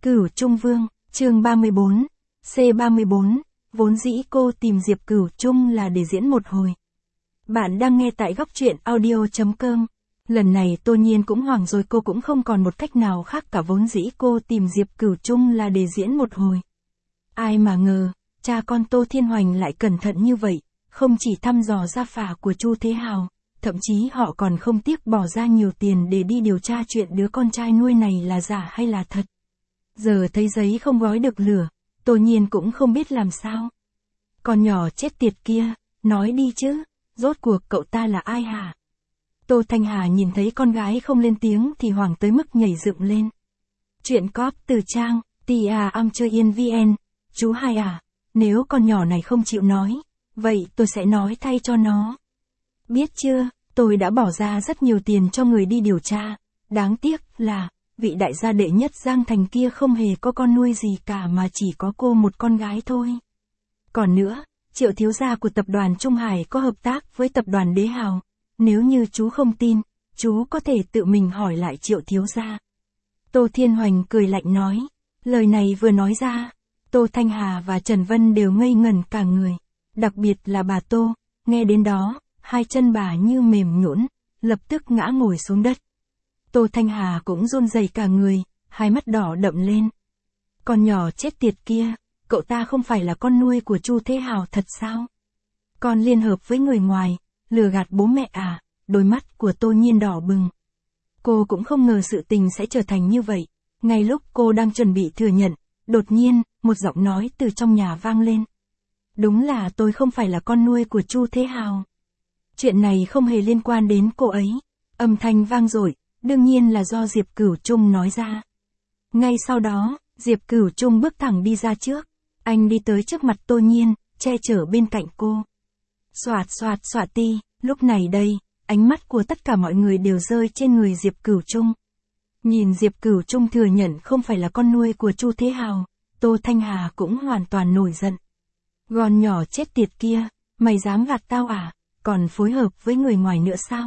Cửu Trung Vương, chương 34, C34, vốn dĩ cô tìm Diệp Cửu Trung là để diễn một hồi. Bạn đang nghe tại góc truyện audio.com. Lần này Tô Nhiên cũng hoảng rồi, cô cũng không còn một cách nào khác cả, vốn dĩ cô tìm Diệp Cửu Trung là để diễn một hồi. Ai mà ngờ, cha con Tô Thiên Hoành lại cẩn thận như vậy, không chỉ thăm dò gia phả của Chu Thế Hào, thậm chí họ còn không tiếc bỏ ra nhiều tiền để đi điều tra chuyện đứa con trai nuôi này là giả hay là thật. Giờ thấy giấy không gói được lửa, Tô Nhiên cũng không biết làm sao. Con nhỏ chết tiệt kia, nói đi chứ, rốt cuộc cậu ta là ai hả? Tô Thanh Hà nhìn thấy con gái không lên tiếng thì hoảng tới mức nhảy dựng lên. Chuyện cóp từ trang, tia.am.vn, chú Hai à, nếu con nhỏ này không chịu nói, vậy tôi sẽ nói thay cho nó. Biết chưa, tôi đã bỏ ra rất nhiều tiền cho người đi điều tra, đáng tiếc là, vị đại gia đệ nhất Giang Thành kia không hề có con nuôi gì cả mà chỉ có cô một con gái thôi. Còn nữa, Triệu thiếu gia của tập đoàn Trung Hải có hợp tác với tập đoàn Đế Hào, nếu như chú không tin, chú có thể tự mình hỏi lại Triệu thiếu gia. Tô Thiên Hoành cười lạnh nói, lời này vừa nói ra, Tô Thanh Hà và Trần Vân đều ngây ngẩn cả người, đặc biệt là bà Tô, nghe đến đó, hai chân bà như mềm nhũn, lập tức ngã ngồi xuống đất. Tô Thanh Hà cũng run rẩy cả người, hai mắt đỏ đậm lên. Con nhỏ chết tiệt kia, cậu ta không phải là con nuôi của Chu Thế Hào thật sao? Con liên hợp với người ngoài, lừa gạt bố mẹ à? Đôi mắt của Tô Nhiên đỏ bừng. Cô cũng không ngờ sự tình sẽ trở thành như vậy. Ngay lúc cô đang chuẩn bị thừa nhận, đột nhiên, một giọng nói từ trong nhà vang lên. Đúng là tôi không phải là con nuôi của Chu Thế Hào. Chuyện này không hề liên quan đến cô ấy. Âm thanh vang dội, đương nhiên là do Diệp Cửu Trung nói ra. Ngay sau đó, Diệp Cửu Trung bước thẳng đi ra trước. Anh đi tới trước mặt Tô Nhiên, che chở bên cạnh cô. Xoạt xoạt xoạt ti, lúc này đây, ánh mắt của tất cả mọi người đều rơi trên người Diệp Cửu Trung. Nhìn Diệp Cửu Trung thừa nhận không phải là con nuôi của Chu Thế Hào, Tô Thanh Hà cũng hoàn toàn nổi giận. Con nhỏ chết tiệt kia, mày dám gạt tao à, còn phối hợp với người ngoài nữa sao?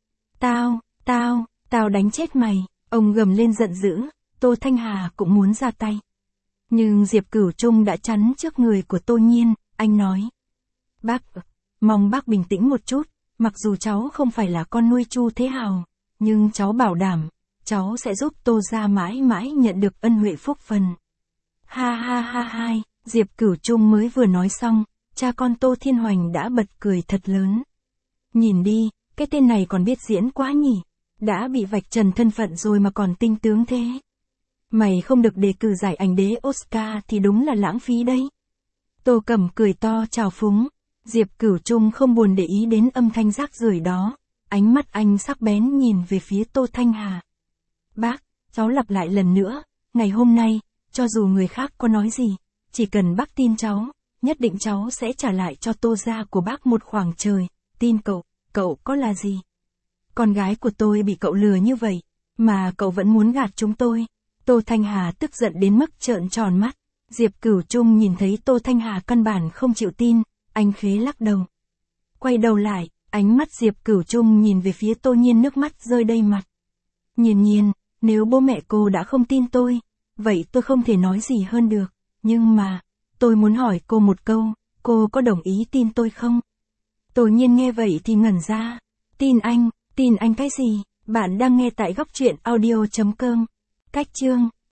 Tao đánh chết mày, ông gầm lên giận dữ, Tô Thanh Hà cũng muốn ra tay. Nhưng Diệp Cửu Trung đã chắn trước người của Tô Nhiên, anh nói. Bác, mong bác bình tĩnh một chút, mặc dù cháu không phải là con nuôi Chu Thế Hào, nhưng cháu bảo đảm, cháu sẽ giúp Tô gia mãi mãi nhận được ân huệ phúc phần. Ha, Diệp Cửu Trung mới vừa nói xong, cha con Tô Thiên Hoành đã bật cười thật lớn. Nhìn đi, cái tên này còn biết diễn quá nhỉ, đã bị vạch trần thân phận rồi mà còn tinh tướng thế. Mày không được đề cử giải ảnh đế Oscar thì đúng là lãng phí đấy. Tô Cẩm cười to chào phúng. Diệp Cửu Trung không buồn để ý đến âm thanh rác rưởi đó. Ánh mắt anh sắc bén nhìn về phía Tô Thanh Hà. Bác, cháu lặp lại lần nữa. Ngày hôm nay, cho dù người khác có nói gì, chỉ cần bác tin cháu, nhất định cháu sẽ trả lại cho Tô gia của bác một khoảng trời. Tin cậu có là gì? Con gái của tôi bị cậu lừa như vậy, mà cậu vẫn muốn gạt chúng tôi. Tô Thanh Hà tức giận đến mức trợn tròn mắt. Diệp Cửu Trung nhìn thấy Tô Thanh Hà căn bản không chịu tin, anh khế lắc đầu. Quay đầu lại, ánh mắt Diệp Cửu Trung nhìn về phía Tô Nhiên, nước mắt rơi đầy mặt. Nhiên, nếu bố mẹ cô đã không tin tôi, vậy tôi không thể nói gì hơn được, nhưng mà, tôi muốn hỏi cô một câu, cô có đồng ý tin tôi không? Tô Nhiên nghe vậy thì ngẩn ra. Tin anh cái gì? Bạn đang nghe tại góc truyện audio.com. Cách chương